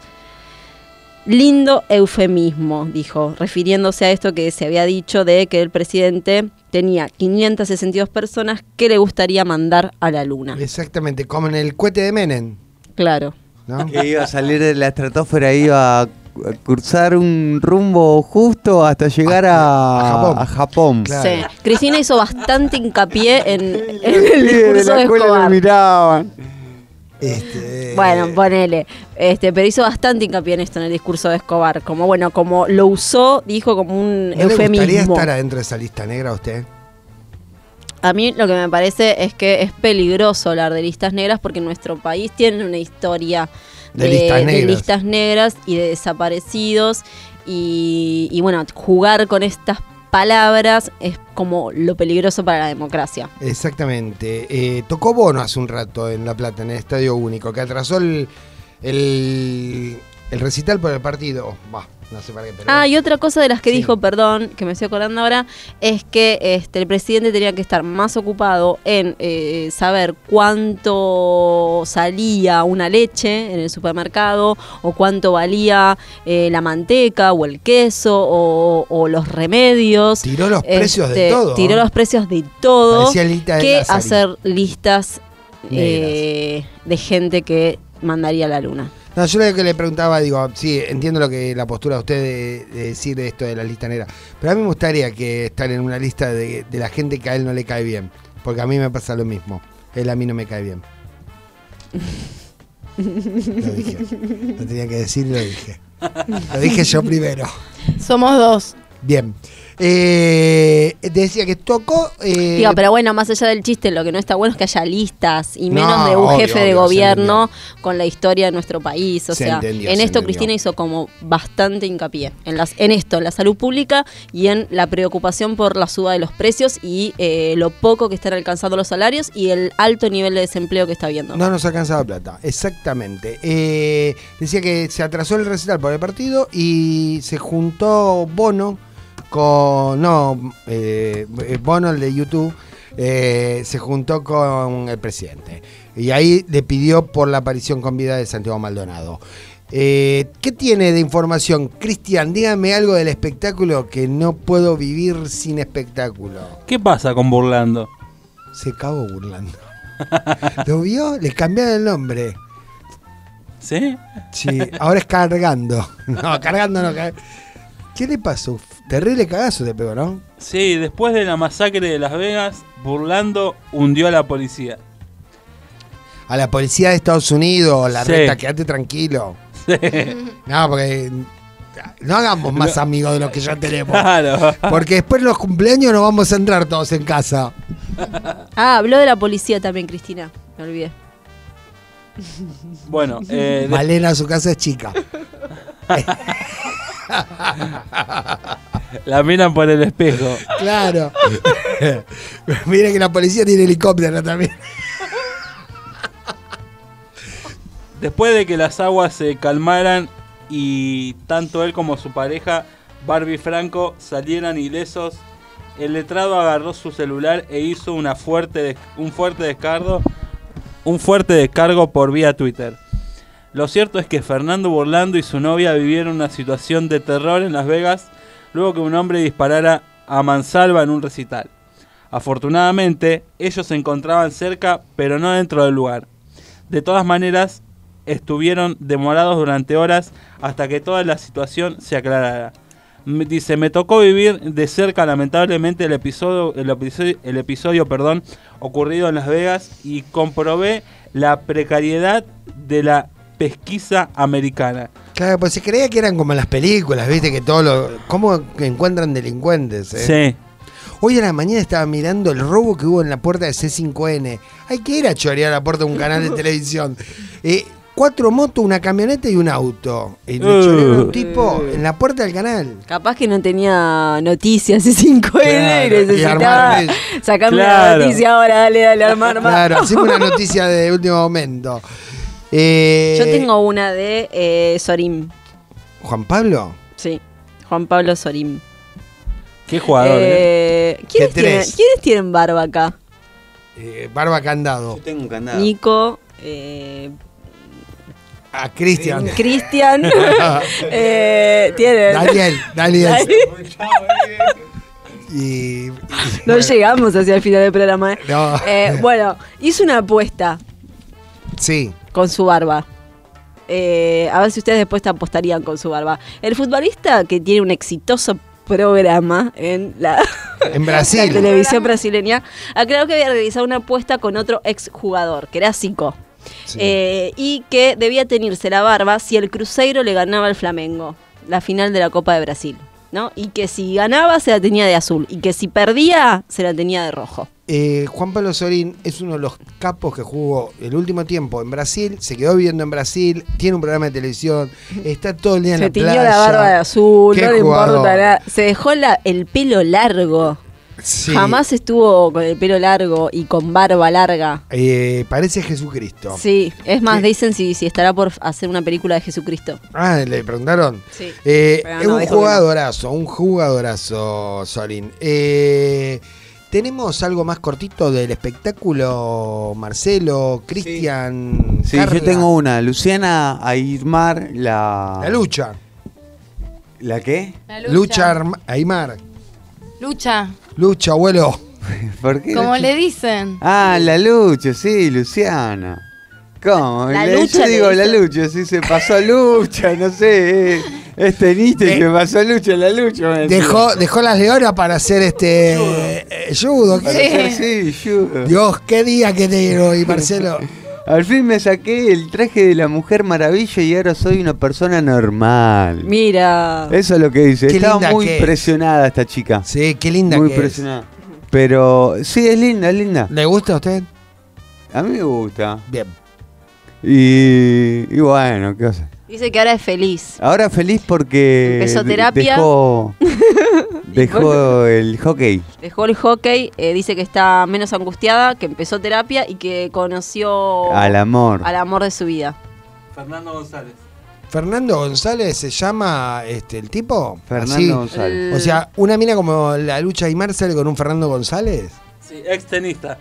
Lindo eufemismo, dijo, refiriéndose a esto que se había dicho de que el presidente tenía 562 personas que le gustaría mandar a la luna. Exactamente, como en el cohete de Menem. Claro. ¿No? Que iba a salir de la estratosfera, iba a cruzar un rumbo justo hasta llegar a Japón. Claro. Sí. Cristina hizo bastante hincapié en el discurso de Escobar. Miraban. Bueno, ponele. Pero hizo bastante hincapié en esto, en el discurso de Escobar. Como bueno, como lo usó, dijo como un ¿No eufemismo. le gustaría estar adentro de esa lista negra a usted? A mí lo que me parece es que es peligroso hablar de listas negras porque nuestro país tiene una historia de listas negras y de desaparecidos. Y bueno, jugar con estas palabras es como lo peligroso para la democracia. Exactamente. Tocó Bono hace un rato en La Plata, en el Estadio Único, que atrasó el recital por el partido. No sé para qué, pero... Y otra cosa de las que dijo, perdón, que me estoy acordando ahora, es que el presidente tenía que estar más ocupado en saber cuánto salía una leche en el supermercado, o cuánto valía la manteca, o el queso, o los remedios. Tiró los precios de todo. Tiró los precios de todo. Que hacer listas de gente que mandaría a la luna. No, yo lo que le preguntaba, digo, sí, entiendo la postura de usted de decir esto de la lista negra, pero a mí me gustaría que estar en una lista de la gente que a él no le cae bien, porque a mí me pasa lo mismo, él a mí no me cae bien. Lo dije, lo tenía que decir y lo dije. Lo dije yo primero. Somos dos. Bien. Decía que tocó. Digo, pero bueno, más allá del chiste, lo que no está bueno es que haya listas y menos No, de un obvio, jefe de obvio, gobierno con la historia de nuestro país. O Se sea, entendió, en se esto entendió. Cristina hizo como bastante hincapié en esto, en la salud pública y en la preocupación por la suba de los precios y lo poco que están alcanzando los salarios y el alto nivel de desempleo que está habiendo. No nos alcanzaba plata, exactamente. Decía que se atrasó el recital por el partido y se juntó Bono con. No, Bono, el de YouTube, se juntó con el presidente. Y ahí le pidió por la aparición con vida de Santiago Maldonado. ¿Qué tiene de información? Cristian, dígame algo del espectáculo que no puedo vivir sin espectáculo. ¿Qué pasa con Burlando? Se cagó Burlando. ¿Lo vio? Le cambiaron el nombre. ¿Sí? Sí, ahora es Cargando. No, Cargando no. ¿Qué le pasó? Terrible cagazo te pegó, ¿no? Sí, después de la masacre de Las Vegas, Burlando hundió a la policía. A la policía de Estados Unidos, la Sí. reta, quédate tranquilo. Sí. No, porque no hagamos más amigos de los que ya tenemos. Claro. Porque después de los cumpleaños nos vamos a entrar todos en casa. Ah, habló de la policía también, Cristina. Me olvidé. Bueno, Malena, su casa es chica. la miran por el espejo. Claro. Mira que la policía tiene helicóptero también. Después de que las aguas se calmaran y tanto él como su pareja, Barbie Franco, salieran ilesos, el letrado agarró su celular e hizo un fuerte descargo por vía Twitter. Lo cierto es que Fernando Burlando y su novia vivieron una situación de terror en Las Vegas luego que un hombre disparara a mansalva en un recital. Afortunadamente, ellos se encontraban cerca, pero no dentro del lugar. De todas maneras, estuvieron demorados durante horas hasta que toda la situación se aclarara. Dice, me tocó vivir de cerca lamentablemente el episodio ocurrido en Las Vegas y comprobé la precariedad de la pesquisa americana. Claro, pues se creía que eran como en las películas, viste, que cómo encuentran delincuentes. Sí. Hoy a la mañana estaba mirando el robo que hubo en la puerta de C5N. Hay que ir a chorear la puerta de un canal de televisión. 4 motos, una camioneta y un auto. Y le chorearon a un tipo en la puerta del canal. Capaz que no tenía noticias ese 5N Claro, y necesitaba y armar- sacarme Claro. la noticia ahora, dale, armar más. Claro, hacemos una noticia de último momento. Yo tengo una de Sorín. ¿Juan Pablo? Sí, Juan Pablo Sorín. Qué jugador, ¿Quiénes tienen barba acá? Barba Candado. Tengo un candado. Nico, a Cristian. Cristian. Tienen. Daniel. Y No llegamos hacia el final del programa. No. Bueno, hizo una apuesta Sí. con su barba. A ver si ustedes después te apostarían con su barba. El futbolista que tiene un exitoso programa en En Brasil. la televisión brasileña, aclaró que había realizado una apuesta con otro exjugador, que era Zico. Sí. Y que debía teñirse la barba si el Cruzeiro le ganaba al Flamengo, la final de la Copa de Brasil, ¿no? Y que si ganaba se la tenía de azul y que si perdía se la tenía de rojo. Juan Pablo Sorín es uno de los capos que jugó el último tiempo en Brasil, se quedó viviendo en Brasil, tiene un programa de televisión, está todo el día en Se la tiñó playa. la barba de azul, Qué no le jugador. importa nada. Se dejó el pelo largo. Sí. Jamás estuvo con el pelo largo y con barba larga. Parece Jesucristo. Sí, es más, dicen si estará por hacer una película de Jesucristo. Ah, le preguntaron. Sí. Es Pero no, un dijo que jugadorazo, Sorín. ¿Tenemos algo más cortito del espectáculo, Marcelo, Cristian, Sí, Carla? yo tengo una. Luciana Aymar, La lucha. ¿La qué? Lucha Aymar. Lucha, abuelo. ¿Por qué? Como le dicen. Ah, la lucha, sí, Luciana. ¿Cómo? La Yo lucha digo le la dicen. lucha, sí, se pasó lucha, no sé. Es tenista y que pasó lucha, la lucha. me decía. Dejó las leonas para hacer judo. Para hacer, sí, judo. Dios, qué día que te hoy, Marcelo. Al fin me saqué el traje de la Mujer Maravilla y ahora soy una persona normal. Mira. Eso es lo que dice. Qué Estaba linda muy que es. impresionada esta chica. Sí, qué linda Muy que es. impresionada. Pero sí, es linda, es linda. ¿Le gusta a usted? A mí me gusta. Bien. Y bueno, ¿qué pasa? Dice que ahora es feliz. Ahora feliz porque Empezó terapia. dejó el hockey. Dejó el hockey, dice que está menos angustiada, que empezó terapia y que conoció Al amor. al amor de su vida. Fernando González. ¿Fernando González se llama el tipo? Fernando Así. González. O sea, una mina como la Lucha y Marcel con un Fernando González. Sí, ex tenista.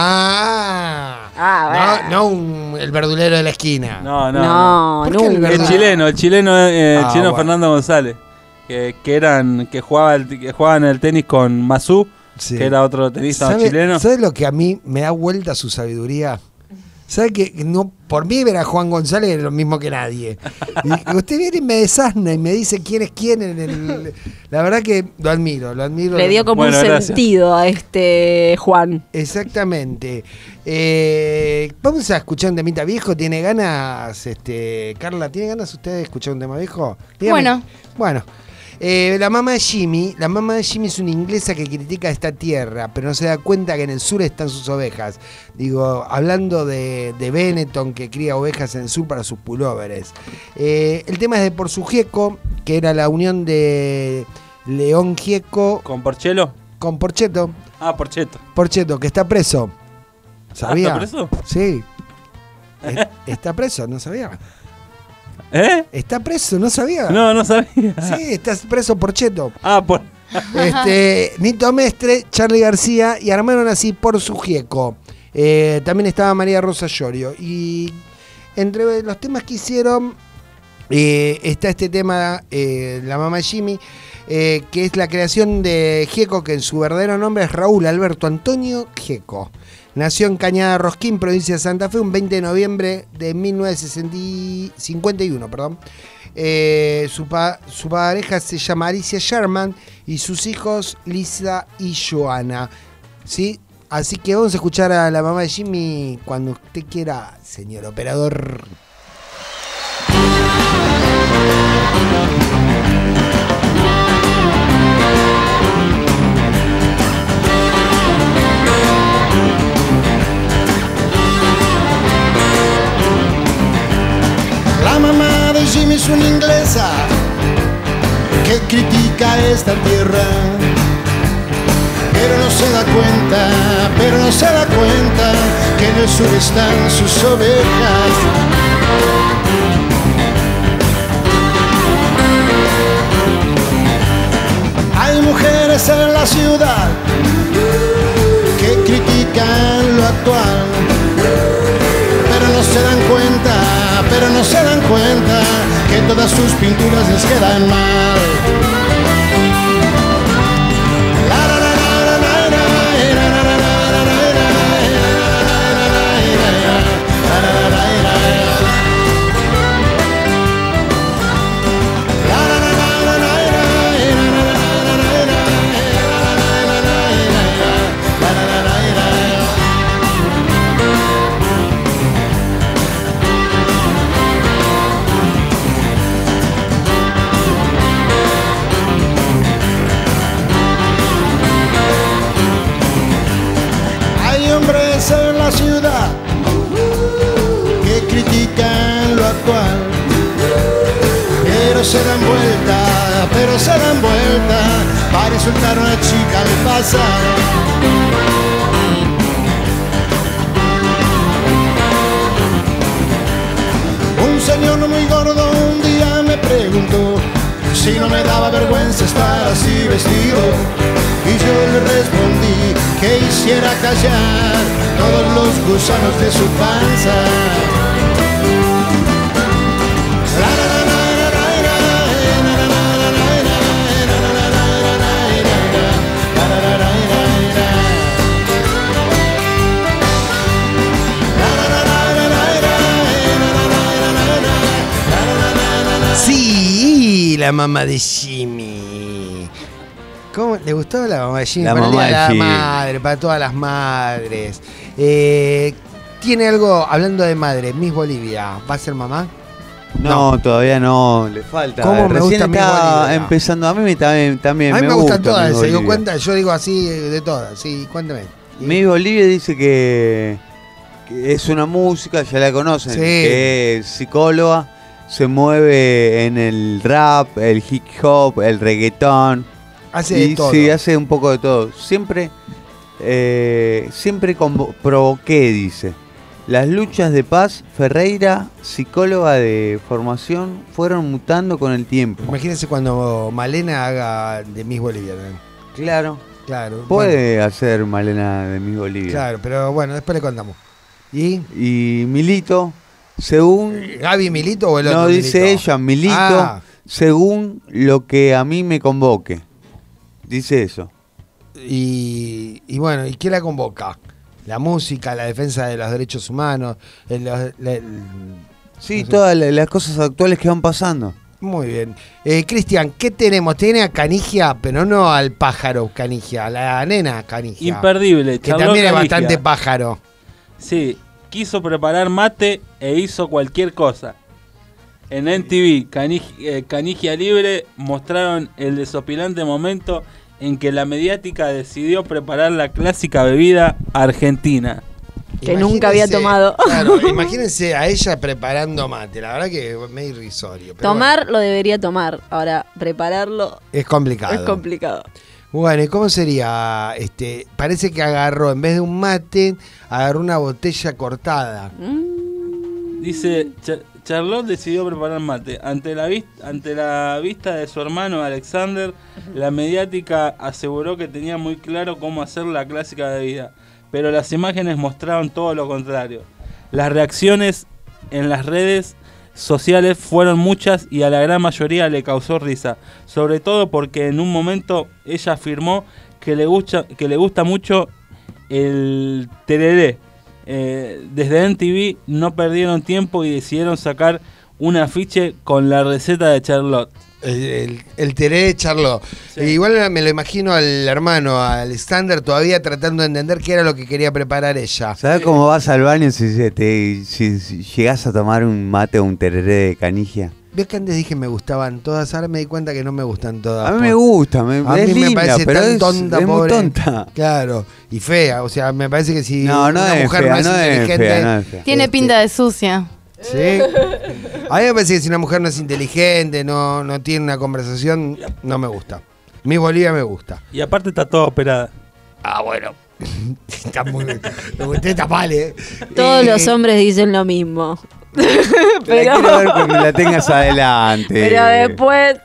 No, el verdulero de la esquina. No. ¿Por qué El chileno bueno. Fernando González. Que jugaban el tenis con Mazú, Sí. que era otro tenista ¿Sabe- chileno. ¿Sabes lo que a mí me da vuelta su sabiduría? ¿Sabe que no, por mí ver a Juan González es lo mismo que nadie? Y usted viene y me desasna y me dice quién es quién en el... La verdad que lo admiro. Le dio como un sentido a Juan. Exactamente. Vamos a escuchar un temita viejo. ¿Tiene ganas, Carla? ¿Tiene ganas usted de escuchar un tema viejo? Dígame. Bueno. La mamá de Jimmy es una inglesa que critica esta tierra, pero no se da cuenta que en el sur están sus ovejas. Digo, hablando de Benetton, que cría ovejas en el sur para sus pulóveres. El tema es de Por su Gieco, que era la unión de León Gieco. ¿Con Porchelo? Con Porcheto. Ah, Porcheto. Porcheto, que está preso. ¿Sabía? ¿Está preso? Sí. Está preso, no sabía. Está preso, ¿no sabía? No sabía. Sí, está preso Porcheto. Por... Nito Mestre, Charly García y armaron así Por su Gieco. También estaba María Rosa Llorio. Y entre los temas que hicieron está este tema, La mamá de Jimmy, que es la creación de Gieco, que en su verdadero nombre es Raúl Alberto Antonio Gieco. Nació en Cañada Rosquín, provincia de Santa Fe, un 20 de noviembre de 1951. Su pareja se llama Alicia Sherman y sus hijos Lisa y Joana. ¿Sí? Así que vamos a escuchar a la mamá de Jimmy cuando usted quiera, señor operador. La mamá de Jimmy es una inglesa que critica esta tierra, pero no se da cuenta que en el sur están sus ovejas. Hay mujeres en la ciudad que critican lo actual, pero no se dan cuenta que todas sus pinturas les quedan mal. En la ciudad que critican lo actual, pero se dan vuelta para insultar a una chica al pasar. Un señor muy gordo un día me preguntó si no me daba vergüenza estar así vestido, y yo le respondí que hiciera callar todos los gusanos de su panza. Sí, la mamá de Jimmy. ¿Cómo le gustó la mamá de Jimmy? La para el mamá Día de de la Jimmy. madre, para todas las madres. tiene algo, hablando de madre, Miss Bolivia, ¿va a ser mamá? No, todavía no, le falta. ¿Cómo me gusta Miss está Bolivia? empezando. A mí también A mí me gusta gustan todas, Miss se dio Bolivia. cuenta, yo digo así de todas, sí, cuéntame. Miss Bolivia dice que es una música, ya la conocen, Sí. que es psicóloga, se mueve en el rap, el hip hop, el reggaetón. Hace de todo. Sí, hace un poco de todo. Siempre provoqué, dice. Las luchas de paz, Ferreira, psicóloga de formación, fueron mutando con el tiempo. Imagínense cuando Malena haga de Miss Bolivia también. Claro. Claro. Puede hacer Malena de Miss Bolivia. Claro, pero bueno, después le contamos. Y Milito, según... ¿Gaby Milito o el otro No, dice Milito? ella, Milito, Ah. según lo que a mí me convoque. Dice eso. Y bueno, ¿y qué la convoca? La música, la defensa de los derechos humanos, Sí, todas las cosas actuales que van pasando. Muy bien. Cristian, ¿qué tenemos? Tiene a Canigia, pero no al pájaro Canigia, a la nena Canigia. Imperdible. Que charló también es Canigia. bastante pájaro. Sí, quiso preparar mate e hizo cualquier cosa. En NTV, Canigia Libre mostraron el desopilante momento en que la mediática decidió preparar la clásica bebida argentina. Que nunca había tomado. Claro, imagínense a ella preparando mate. La verdad que es medio irrisorio. Pero Tomar lo debería tomar. Ahora, prepararlo bueno, es complicado. es complicado. Bueno, ¿y cómo sería? Parece que agarró, en vez de un mate, agarró una botella cortada. Dice, Charlotte decidió preparar mate. Ante la vista de su hermano Alexander, la mediática aseguró que tenía muy claro cómo hacer la clásica bebida. Pero las imágenes mostraron todo lo contrario. Las reacciones en las redes sociales fueron muchas y a la gran mayoría le causó risa. Sobre todo porque en un momento ella afirmó que le gusta mucho el tereré. Desde NTV no perdieron tiempo y decidieron sacar un afiche con la receta de Charlotte. El tereré de Charlotte. Sí. Igual me lo imagino al hermano, al Alexander, todavía tratando de entender qué era lo que quería preparar ella. ¿Sabes cómo vas al baño si llegás a tomar un mate o un tereré de Canigia? ¿Ves que antes dije me gustaban todas? Ahora me di cuenta que no me gustan todas. A mí me gusta, A es mí me linda, parece pero tan tonta, es muy pobre. tonta. Claro, y fea. O sea, me parece que si No una es mujer fea, no es inteligente... no es fea. Tiene pinta de sucia. Sí. A mí me parece que si una mujer no es inteligente, no tiene una conversación, no me gusta. Mi Bolivia me gusta. Y aparte está toda operada. Ah, bueno. Está muy... Usted tapale. Todos los hombres dicen lo mismo. La quiero ver cuando la tengas adelante. Pero después...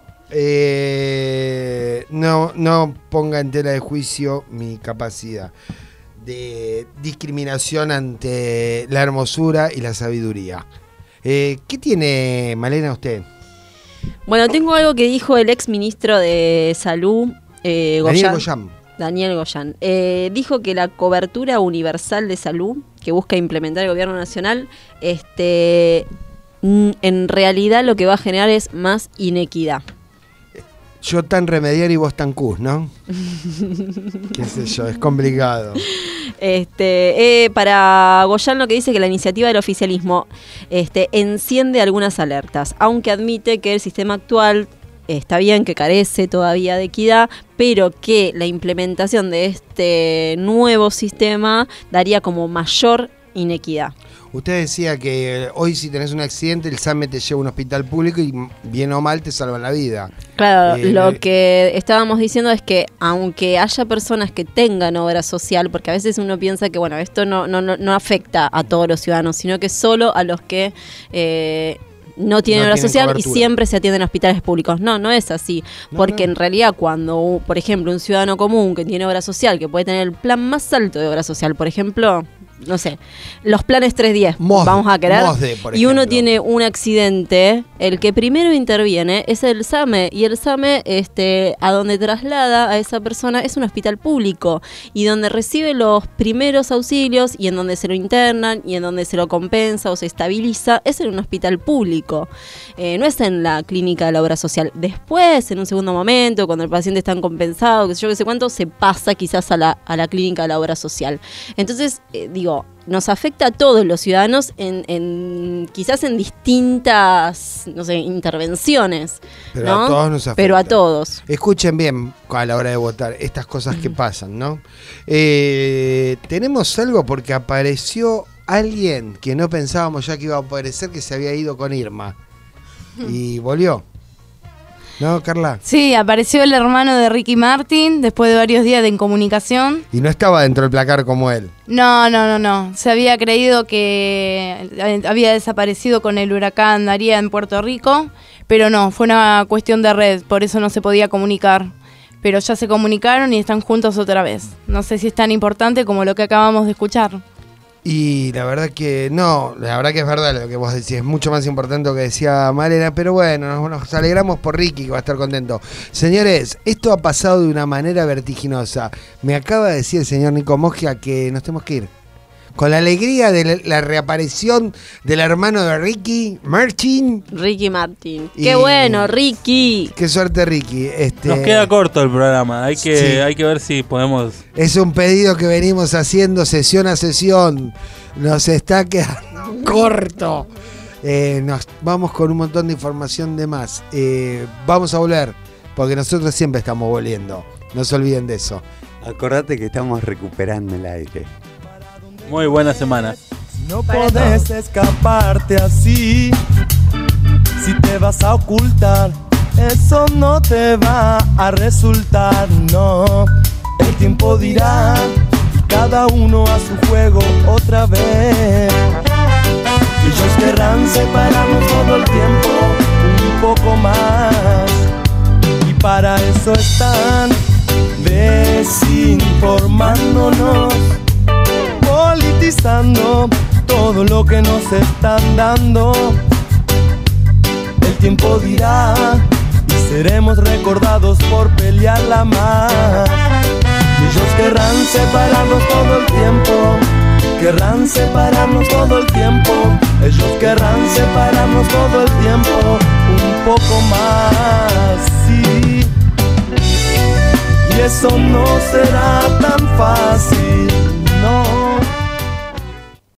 No ponga en tela de juicio mi capacidad de discriminación ante la hermosura y la sabiduría. ¿Qué tiene, Malena, usted? Bueno, tengo algo que dijo el ex ministro de Salud, Daniel Goyan. Dijo que la cobertura universal de salud que busca implementar el gobierno nacional, en realidad lo que va a generar es más inequidad. Yo tan remediar y vos tan cus, ¿no? Qué sé yo, es complicado. Para Goyan lo que dice que la iniciativa del oficialismo enciende algunas alertas, aunque admite que el sistema actual está bien, que carece todavía de equidad, pero que la implementación de este nuevo sistema daría como mayor inequidad. Usted decía que hoy si tenés un accidente el SAME te lleva a un hospital público y bien o mal te salvan la vida. Claro, lo que estábamos diciendo es que aunque haya personas que tengan obra social, porque a veces uno piensa que bueno, esto no afecta a todos los ciudadanos, sino que solo a los que no tienen obra social cobertura. Y siempre se atienden en hospitales públicos. No es así, porque en realidad cuando, por ejemplo, un ciudadano común que tiene obra social, que puede tener el plan más alto de obra social, por ejemplo... No sé, los planes 310, vamos a querer, y uno tiene un accidente, el que primero interviene es el SAME, y el SAME a donde traslada a esa persona es un hospital público, y donde recibe los primeros auxilios, y en donde se lo internan, y en donde se lo compensa o se estabiliza, es en un hospital público, no es en la clínica de la obra social. Después, en un segundo momento, cuando el paciente está compensado, que sé yo qué sé cuánto, se pasa quizás a la clínica de la obra social. Entonces, digo, digo, nos afecta a todos los ciudadanos quizás en distintas, no sé, intervenciones. Pero ¿no? a todos nos afecta. Pero a todos. Escuchen bien a la hora de votar estas cosas que pasan, ¿no? Tenemos algo porque apareció alguien que no pensábamos ya que iba a aparecer, que se había ido con Irma. Y volvió. ¿No, Carla? Sí, apareció el hermano de Ricky Martin después de varios días de incomunicación. Y no estaba dentro del placar como él. No. Se había creído que había desaparecido con el huracán Daría en Puerto Rico, pero no, fue una cuestión de red, por eso no se podía comunicar. Pero ya se comunicaron y están juntos otra vez. No sé si es tan importante como lo que acabamos de escuchar. Y la verdad que no, la verdad que es verdad lo que vos decís, es mucho más importante lo que decía Malena, pero bueno, nos alegramos por Ricky, que va a estar contento. Señores, esto ha pasado de una manera vertiginosa. Me acaba de decir el señor Nico Mosgia que nos tenemos que ir. Con la alegría de la reaparición del hermano de Ricky Martin. Ricky Martin. ¡Qué bueno, Ricky! Qué suerte, Ricky. Nos queda corto el programa, hay que ver si podemos... Es un pedido que venimos haciendo sesión a sesión. Nos está quedando corto. Nos vamos con un montón de información de más. Vamos a volver, porque nosotros siempre estamos volviendo. No se olviden de eso. Acordate que estamos recuperando el aire. Muy buena semana. No podés escaparte así. Si te vas a ocultar, eso no te va a resultar, no. El tiempo dirá, cada uno a su juego otra vez. Ellos querrán separarnos todo el tiempo, un poco más. Y para eso están desinformándonos, politizando todo lo que nos están dando. El tiempo dirá y seremos recordados por pelearla más. Ellos querrán separarnos todo el tiempo, querrán separarnos todo el tiempo. Ellos querrán separarnos todo el tiempo, un poco más, sí. Y eso no será tan fácil.